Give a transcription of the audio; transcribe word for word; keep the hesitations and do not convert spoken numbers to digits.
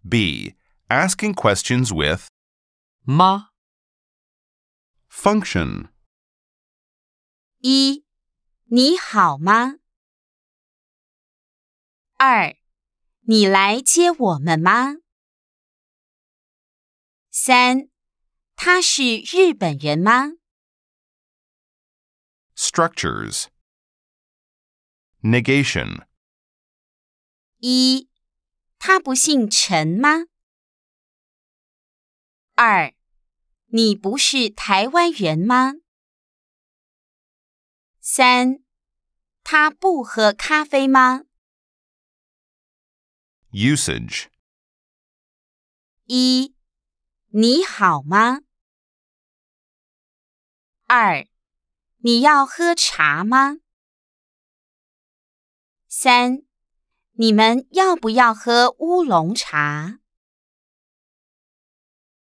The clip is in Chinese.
B. Asking questions with 吗 function. 一、你好吗？二、你来接我们吗？三、他是日本人吗？ Structures. Negation. 一、他不姓陈吗？二、你不是台湾人吗？三、他不喝咖啡吗？ Usage. 一、你好吗？二、你要喝茶吗？三、你们要不要喝乌龙茶？